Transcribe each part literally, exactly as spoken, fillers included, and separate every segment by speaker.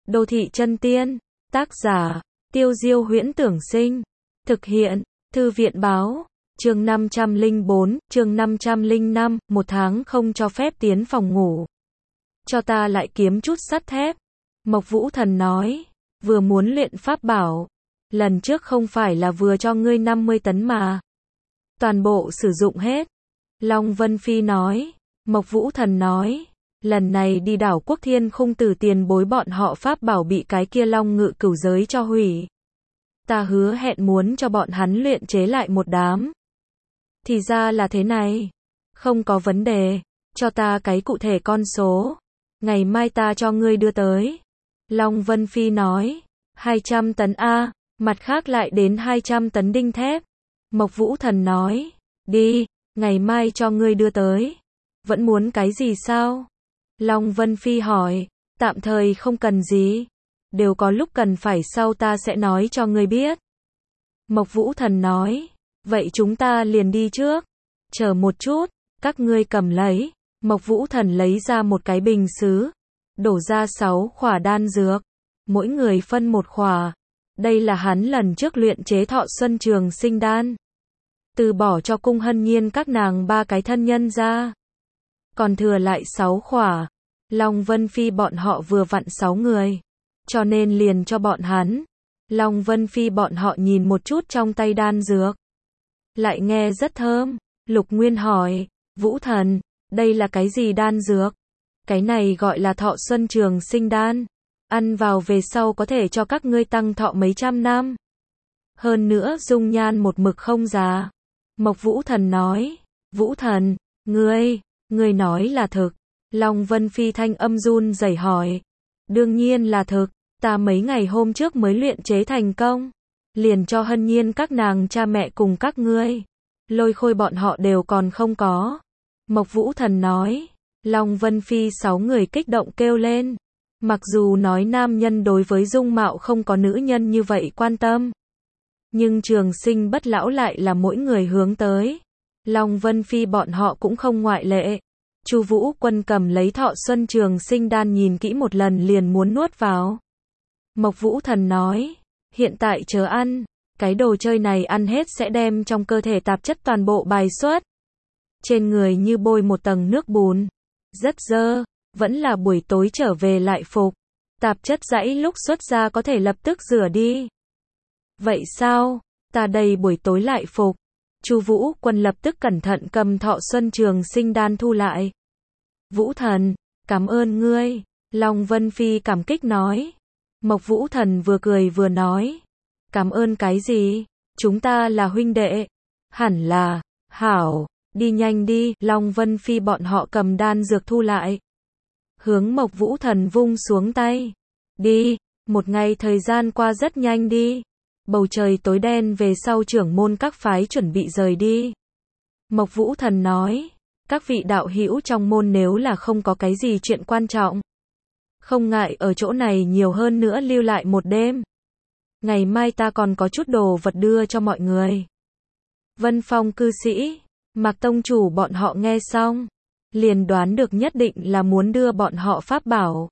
Speaker 1: Đô thị chân tiên, tác giả, Tiêu Diêu Huyễn Tưởng Sinh, thực hiện, Thư viện báo, chương năm trăm lẻ bốn, chương năm trăm lẻ năm, một tháng không cho phép tiến phòng ngủ. Cho ta lại kiếm chút sắt thép. Mộc Vũ Thần nói, vừa muốn luyện pháp bảo, lần trước không phải là vừa cho ngươi năm mươi tấn mà. Toàn bộ sử dụng hết. Long Vân Phi nói, Mộc Vũ Thần nói, lần này đi đảo Quốc Thiên Khung từ tiền bối bọn họ pháp bảo bị cái kia long ngự cửu giới cho hủy. Ta hứa hẹn muốn cho bọn hắn luyện chế lại một đám. Thì ra là thế này. Không có vấn đề. Cho ta cái cụ thể con số. Ngày mai ta cho ngươi đưa tới. Long Vân Phi nói. hai trăm tấn A. Mặt khác lại đến hai trăm tấn đinh thép. Mộc Vũ Thần nói. Đi. Ngày mai cho ngươi đưa tới. Vẫn muốn cái gì sao? Long Vân Phi hỏi. Tạm thời không cần gì. Đều có lúc cần phải sau ta sẽ nói cho ngươi biết. Mộc Vũ Thần nói. Vậy chúng ta liền đi trước. Chờ một chút. Các ngươi cầm lấy. Mộc Vũ Thần lấy ra một cái bình sứ. Đổ ra sáu khỏa đan dược. Mỗi người phân một khỏa. Đây là hắn lần trước luyện chế Thọ Xuân Trường Sinh đan. Từ bỏ cho Cung Hân Nhiên các nàng ba cái thân nhân ra. Còn thừa lại sáu khỏa. Long Vân Phi bọn họ vừa vặn sáu người. Cho nên liền cho bọn hắn. Long Vân Phi bọn họ nhìn một chút trong tay đan dược. Lại nghe rất thơm. Lục Nguyên hỏi. Vũ Thần, đây là cái gì đan dược? Cái này gọi là Thọ Xuân Trường Sinh đan. Ăn vào về sau có thể cho các ngươi tăng thọ mấy trăm năm. Hơn nữa dung nhan một mực không già. Mộc Vũ Thần nói. Vũ Thần, ngươi, ngươi nói là thực. Long Vân Phi thanh âm run rẩy hỏi. Đương nhiên là thực. Ta mấy ngày hôm trước mới luyện chế thành công. Liền cho Hân Nhiên các nàng cha mẹ cùng các ngươi. Lôi Khôi bọn họ đều còn không có. Mộc Vũ Thần nói. Long Vân Phi sáu người kích động kêu lên. Mặc dù nói nam nhân đối với dung mạo không có nữ nhân như vậy quan tâm. Nhưng trường sinh bất lão lại là mỗi người hướng tới. Long Vân Phi bọn họ cũng không ngoại lệ. Chu Vũ Quân cầm lấy Thọ Xuân Trường Sinh đan nhìn kỹ một lần liền muốn nuốt vào. Mộc Vũ Thần nói. Hiện tại chớ ăn. Cái đồ chơi này ăn hết sẽ đem trong cơ thể tạp chất toàn bộ bài xuất. Trên người như bôi một tầng nước bùn. Rất dơ. Vẫn là buổi tối trở về lại phục. Tạp chất dãy lúc xuất ra có thể lập tức rửa đi. Vậy sao? Ta đây buổi tối lại phục. Chu Vũ Quân lập tức cẩn thận cầm Thọ Xuân Trường Sinh đan thu lại. Vũ Thần, cảm ơn ngươi. Long Vân Phi cảm kích nói. Mộc Vũ Thần vừa cười vừa nói. Cảm ơn cái gì? Chúng ta là huynh đệ. Hẳn là, hảo, đi nhanh đi. Long Vân Phi bọn họ cầm đan dược thu lại. Hướng Mộc Vũ Thần vung xuống tay. Đi, một ngày thời gian qua rất nhanh đi. Bầu trời tối đen về sau trưởng môn các phái chuẩn bị rời đi. Mộc Vũ Thần nói. Các vị đạo hữu trong môn nếu là không có cái gì chuyện quan trọng. Không ngại ở chỗ này nhiều hơn nữa lưu lại một đêm. Ngày mai ta còn có chút đồ vật đưa cho mọi người. Vân Phong cư sĩ, Mạc tông chủ bọn họ nghe xong. Liền đoán được nhất định là muốn đưa bọn họ pháp bảo.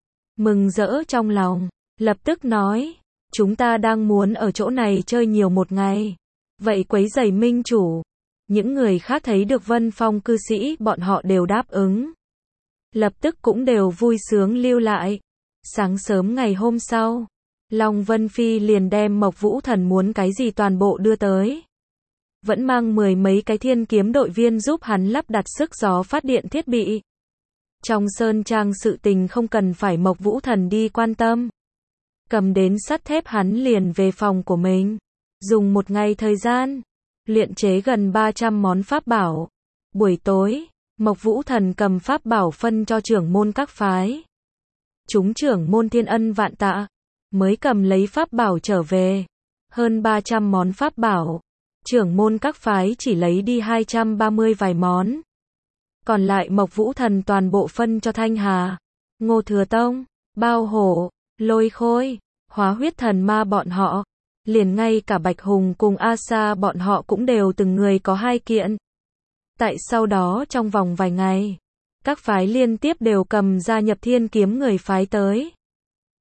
Speaker 1: Mừng rỡ trong lòng. Lập tức nói. Chúng ta đang muốn ở chỗ này chơi nhiều một ngày. Vậy quấy rầy minh chủ. Những người khác thấy được Vân Phong cư sĩ bọn họ đều đáp ứng. Lập tức cũng đều vui sướng lưu lại. Sáng sớm ngày hôm sau. Long Vân Phi liền đem Mộc Vũ Thần muốn cái gì toàn bộ đưa tới. Vẫn mang mười mấy cái thiên kiếm đội viên giúp hắn lắp đặt sức gió phát điện thiết bị. Trong sơn trang sự tình không cần phải Mộc Vũ Thần đi quan tâm. Cầm đến sắt thép hắn liền về phòng của mình. Dùng một ngày thời gian. Luyện chế gần ba trăm món pháp bảo. Buổi tối, Mộc Vũ Thần cầm pháp bảo phân cho trưởng môn các phái. Chúng trưởng môn thiên ân vạn tạ. Mới cầm lấy pháp bảo trở về. Hơn ba trăm món pháp bảo. Trưởng môn các phái chỉ lấy đi hai trăm ba mươi vài món. Còn lại Mộc Vũ Thần toàn bộ phân cho Thanh Hà, Ngô Thừa Tông, Bao Hổ, Lôi Khôi, Hóa Huyết Thần Ma bọn họ. Liền ngay cả Bạch Hùng cùng A Sa bọn họ cũng đều từng người có hai kiện. Tại sau đó trong vòng vài ngày, các phái liên tiếp đều cầm gia nhập thiên kiếm người phái tới.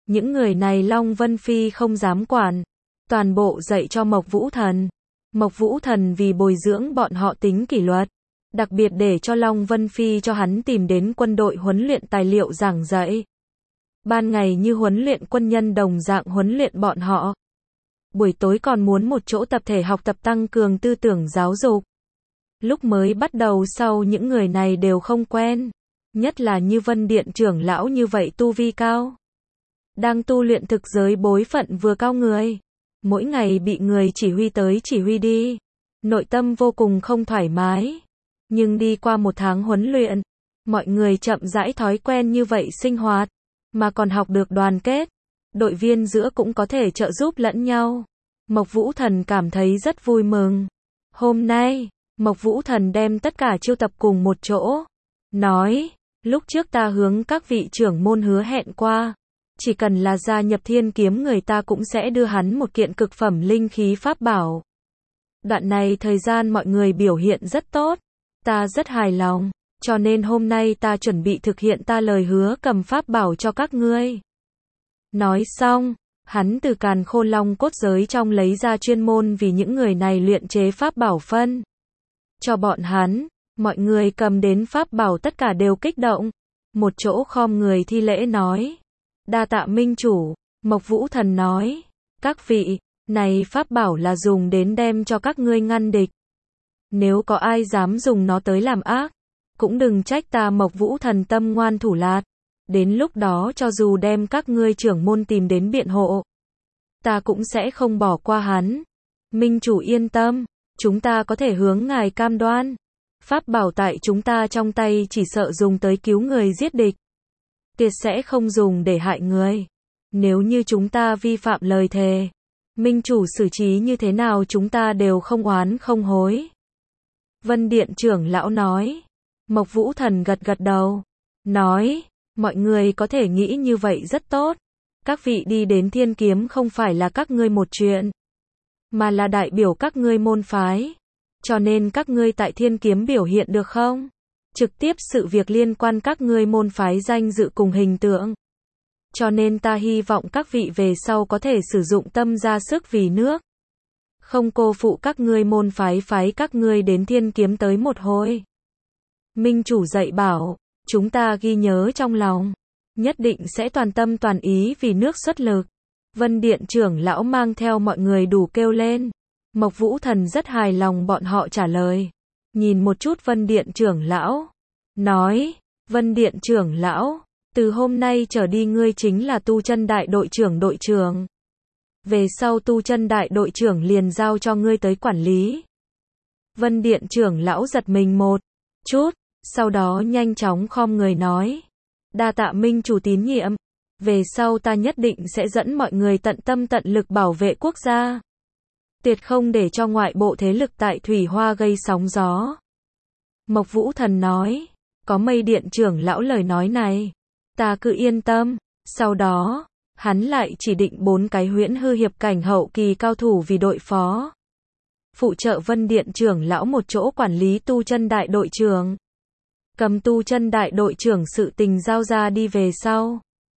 Speaker 1: Những người này Long Vân Phi không dám quản, toàn bộ dạy cho Mộc Vũ Thần. Mộc Vũ Thần vì bồi dưỡng bọn họ tính kỷ luật, đặc biệt để cho Long Vân Phi cho hắn tìm đến quân đội huấn luyện tài liệu giảng dạy. Ban ngày như huấn luyện quân nhân đồng dạng huấn luyện bọn họ. Buổi tối còn muốn một chỗ tập thể học tập tăng cường tư tưởng giáo dục. Lúc mới bắt đầu sau những người này đều không quen, nhất là như Vân Điện trưởng lão như vậy tu vi cao. Đang tu luyện thực giới bối phận vừa cao người, mỗi ngày bị người chỉ huy tới chỉ huy đi, nội tâm vô cùng không thoải mái. Nhưng đi qua một tháng huấn luyện, mọi người chậm rãi thói quen như vậy sinh hoạt, mà còn học được đoàn kết, đội viên giữa cũng có thể trợ giúp lẫn nhau. Mộc Vũ Thần cảm thấy rất vui mừng. Hôm nay, Mộc Vũ Thần đem tất cả chiêu tập cùng một chỗ, nói, lúc trước ta hướng các vị trưởng môn hứa hẹn qua, chỉ cần là gia nhập Thiên Kiếm người ta cũng sẽ đưa hắn một kiện cực phẩm linh khí pháp bảo. Đoạn này thời gian mọi người biểu hiện rất tốt, ta rất hài lòng, cho nên hôm nay ta chuẩn bị thực hiện ta lời hứa cầm pháp bảo cho các ngươi. Nói xong, hắn từ càn khôn long cốt giới trong lấy ra chuyên môn vì những người này luyện chế pháp bảo phân cho bọn hắn. Mọi người cầm đến pháp bảo tất cả đều kích động, một chỗ khom người thi lễ nói, đa tạ minh chủ. Mộc Vũ Thần nói, các vị, này pháp bảo là dùng đến đem cho các ngươi ngăn địch. Nếu có ai dám dùng nó tới làm ác, cũng đừng trách ta Mộc Vũ Thần tâm ngoan thủ lạt. Đến lúc đó cho dù đem các ngươi trưởng môn tìm đến biện hộ, ta cũng sẽ không bỏ qua hắn. Minh chủ yên tâm, chúng ta có thể hướng ngài cam đoan. Pháp bảo tại chúng ta trong tay chỉ sợ dùng tới cứu người giết địch, tuyệt sẽ không dùng để hại người. Nếu như chúng ta vi phạm lời thề, minh chủ xử trí như thế nào chúng ta đều không oán không hối. Vân Điện trưởng lão nói. Mộc Vũ Thần gật gật đầu, nói, mọi người có thể nghĩ như vậy rất tốt. Các vị đi đến Thiên Kiếm không phải là các ngươi một chuyện, mà là đại biểu các ngươi môn phái. Cho nên các ngươi tại Thiên Kiếm biểu hiện được không? Trực tiếp sự việc liên quan các ngươi môn phái danh dự cùng hình tượng. Cho nên ta hy vọng các vị về sau có thể sử dụng tâm ra sức vì nước. Không cô phụ các ngươi môn phái phái các ngươi đến Thiên Kiếm tới một hồi. Minh chủ dạy bảo, chúng ta ghi nhớ trong lòng, nhất định sẽ toàn tâm toàn ý vì nước xuất lực. Vân Điện trưởng lão mang theo mọi người đủ kêu lên. Mộc Vũ Thần rất hài lòng bọn họ trả lời. Nhìn một chút Vân Điện trưởng lão, nói, Vân Điện trưởng lão, từ hôm nay trở đi ngươi chính là Tu Chân Đại đội trưởng đội trưởng. Về sau Tu Chân Đại đội trưởng liền giao cho ngươi tới quản lý. Vân Điện trưởng lão giật mình một chút, sau đó nhanh chóng khom người nói, đa tạ minh chủ tín nhiệm, về sau ta nhất định sẽ dẫn mọi người tận tâm tận lực bảo vệ quốc gia, tuyệt không để cho ngoại bộ thế lực tại Thủy Hoa gây sóng gió. Mộc Vũ Thần nói, có Mây Điện trưởng lão lời nói này, ta cứ yên tâm. Sau đó, hắn lại chỉ định bốn cái huyễn hư hiệp cảnh hậu kỳ cao thủ vì đội phó, phụ trợ Vân Điện trưởng lão một chỗ quản lý Tu Chân Đại đội trưởng. Cầm Tu Chân Đại đội trưởng sự tình giao ra đi về sau.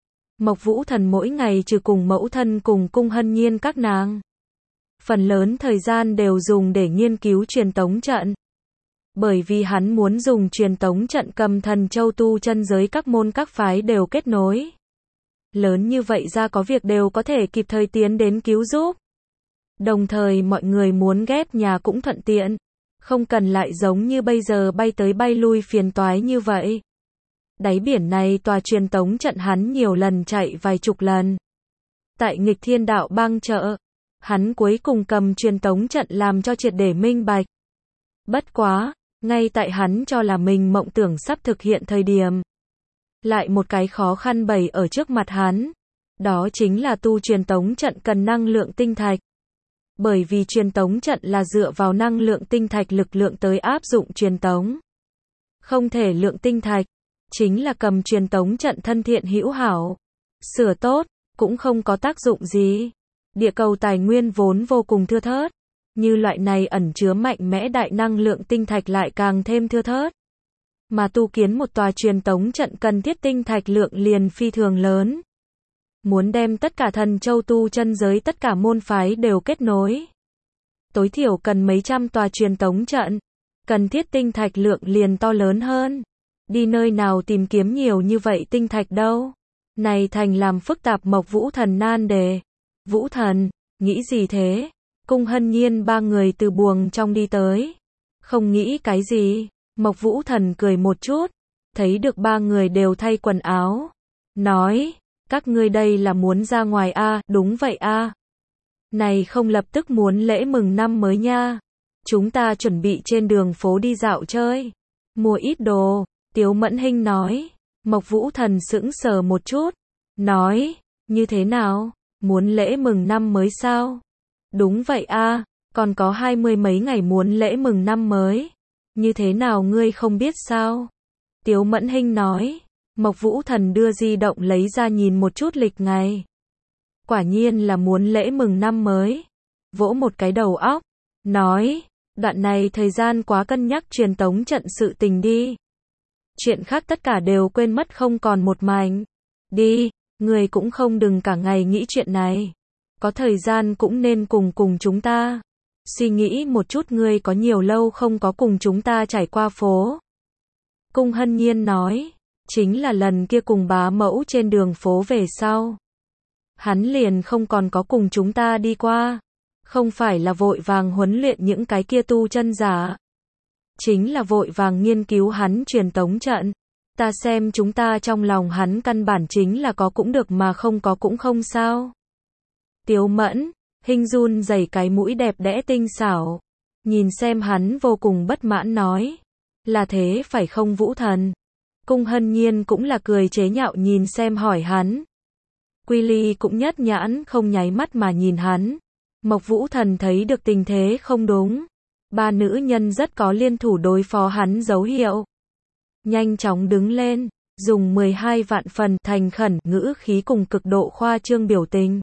Speaker 1: Mộc Vũ Thần mỗi ngày trừ cùng mẫu thân cùng Cung Hân Nhiên các nàng, phần lớn thời gian đều dùng để nghiên cứu truyền tống trận. Bởi vì hắn muốn dùng truyền tống trận cầm Thần Châu tu chân giới các môn các phái đều kết nối. Lớn như vậy ra có việc đều có thể kịp thời tiến đến cứu giúp. Đồng thời mọi người muốn ghép nhà cũng thuận tiện, không cần lại giống như bây giờ bay tới bay lui phiền toái như vậy. Đáy biển này tòa truyền tống trận hắn nhiều lần chạy vài chục lần. Tại Nghịch Thiên Đạo bang chợ, hắn cuối cùng cầm truyền tống trận làm cho triệt để minh bạch. Bất quá, ngay tại hắn cho là mình mộng tưởng sắp thực hiện thời điểm, lại một cái khó khăn bày ở trước mặt hắn. Đó chính là tu truyền tống trận cần năng lượng tinh thạch. Bởi vì truyền tống trận là dựa vào năng lượng tinh thạch lực lượng tới áp dụng truyền tống. Không thể lượng tinh thạch, chính là cầm truyền tống trận thân thiện hữu hảo, sửa tốt, cũng không có tác dụng gì. Địa cầu tài nguyên vốn vô cùng thưa thớt, như loại này ẩn chứa mạnh mẽ đại năng lượng tinh thạch lại càng thêm thưa thớt. Mà tu kiến một tòa truyền tống trận cần thiết tinh thạch lượng liền phi thường lớn. muốn đem tất cả thần châu tu chân giới tất cả môn phái đều kết nối. Tối thiểu cần mấy trăm tòa truyền tống trận, cần thiết tinh thạch lượng liền to lớn hơn. Đi nơi nào tìm kiếm nhiều như vậy tinh thạch đâu? Này thành làm phức tạp Mộc Vũ Thần nan đề. Vũ Thần, nghĩ gì thế? Cung Hân Nhiên ba người từ buồng trong đi tới. Không nghĩ cái gì, Mộc Vũ Thần cười một chút, thấy được ba người đều thay quần áo. Nói, các ngươi đây là muốn ra ngoài a? À? Đúng vậy a. À. Này không lập tức muốn lễ mừng năm mới nha. Chúng ta chuẩn bị trên đường phố đi dạo chơi. Mua ít đồ, Tiếu Mẫn Hinh nói. Mộc Vũ Thần sững sờ một chút. Nói, như thế nào? Muốn lễ mừng năm mới sao? Đúng vậy a, à, còn có hai mươi mấy ngày muốn lễ mừng năm mới. Như thế nào ngươi không biết sao? Tiếu Mẫn Hinh nói. Mộc Vũ Thần đưa di động lấy ra nhìn một chút lịch ngày. Quả nhiên là muốn lễ mừng năm mới. Vỗ một cái đầu óc. Nói, đoạn này thời gian quá cân nhắc truyền tống trận sự tình đi. Chuyện khác tất cả đều quên mất không còn một mảnh. Đi, người cũng không đừng cả ngày nghĩ chuyện này. Có thời gian cũng nên cùng cùng chúng ta. Suy nghĩ một chút ngươi có nhiều lâu không có cùng chúng ta trải qua phố. Cung Hân Nhiên nói, chính là lần kia cùng bá mẫu trên đường phố về sau. Hắn liền không còn có cùng chúng ta đi qua. Không phải là vội vàng huấn luyện những cái kia tu chân giả. Chính là vội vàng nghiên cứu hắn truyền tống trận. Ta xem chúng ta trong lòng hắn căn bản chính là có cũng được mà không có cũng không sao. Tiếu Mẫn Hinh run rẩy cái mũi đẹp đẽ tinh xảo. Nhìn xem hắn vô cùng bất mãn nói. Là thế phải không Vũ Thần? Cung Hân Nhiên cũng là cười chế nhạo nhìn xem hỏi hắn. Quy Ly cũng nhất nhãn không nháy mắt mà nhìn hắn. Mộc Vũ Thần thấy được tình thế không đúng. Ba nữ nhân rất có liên thủ đối phó hắn dấu hiệu. Nhanh chóng đứng lên, dùng mười hai vạn phần thành khẩn ngữ khí cùng cực độ khoa trương biểu tình.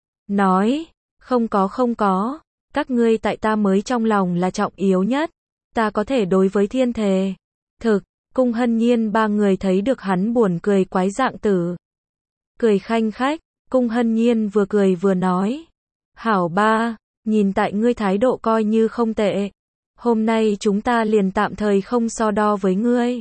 Speaker 1: Nói, không có không có, các ngươi tại ta mới trong lòng là trọng yếu nhất. Ta có thể đối với thiên thề. Thực, Cung Hân Nhiên ba người thấy được hắn buồn cười quái dạng tử. Cười khanh khách, Cung Hân Nhiên vừa cười vừa nói. Hảo ba, nhìn tại ngươi thái độ coi như không tệ. Hôm nay chúng ta liền tạm thời không so đo với ngươi.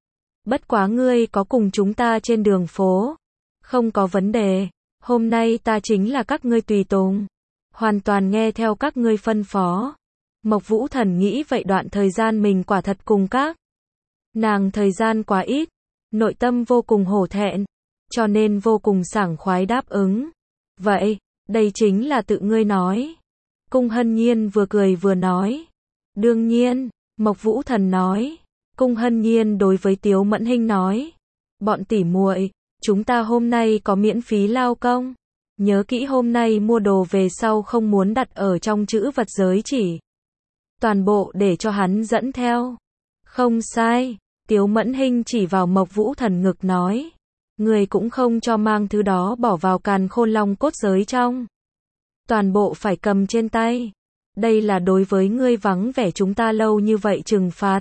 Speaker 1: Bất quá ngươi có cùng chúng ta trên đường phố. Không có vấn đề. Hôm nay ta chính là các ngươi tùy tùng. Hoàn toàn nghe theo các ngươi phân phó. Mộc Vũ Thần nghĩ vậy đoạn thời gian mình quả thật cùng các nàng thời gian quá ít. Nội tâm vô cùng hổ thẹn. Cho nên vô cùng sảng khoái đáp ứng. Vậy, đây chính là tự ngươi nói. Cung Hân Nhiên vừa cười vừa nói. Đương nhiên, Mộc Vũ Thần nói. Cung Hân Nhiên đối với Tiếu Mẫn Hinh nói. Bọn tỉ muội, chúng ta hôm nay có miễn phí lao công. Nhớ kỹ hôm nay mua đồ về sau không muốn đặt ở trong chữ vật giới chỉ. Toàn bộ để cho hắn dẫn theo. Không sai, Tiếu Mẫn Hinh chỉ vào Mộc Vũ Thần ngực nói. Người cũng không cho mang thứ đó bỏ vào càn khôn long cốt giới trong. Toàn bộ phải cầm trên tay. Đây là đối với ngươi vắng vẻ chúng ta lâu như vậy trừng phạt.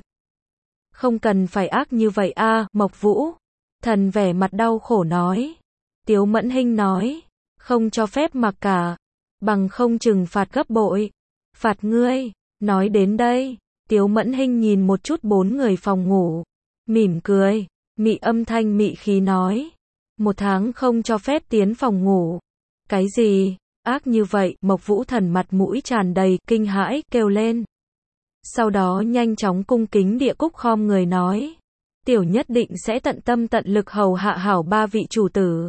Speaker 1: Không cần phải ác như vậy a, à, Mộc Vũ Thần vẻ mặt đau khổ nói. Tiếu Mẫn Hinh nói, không cho phép mặc cả, bằng không trừng phạt gấp bội. Phạt ngươi. Nói đến đây, Tiếu Mẫn Hinh nhìn một chút bốn người phòng ngủ, mỉm cười, mị âm thanh mị khí nói, một tháng không cho phép tiến phòng ngủ. Cái gì? Ác như vậy? Mộc Vũ Thần mặt mũi tràn đầy kinh hãi kêu lên. Sau đó nhanh chóng cung kính địa cúc khom người nói, tiểu nhất định sẽ tận tâm tận lực hầu hạ hảo ba vị chủ tử.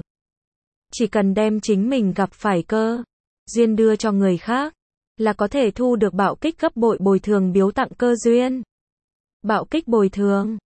Speaker 1: Chỉ cần đem chính mình gặp phải cơ duyên đưa cho người khác, là có thể thu được bạo kích gấp bội bồi thường biếu tặng cơ duyên. Bạo kích bồi thường,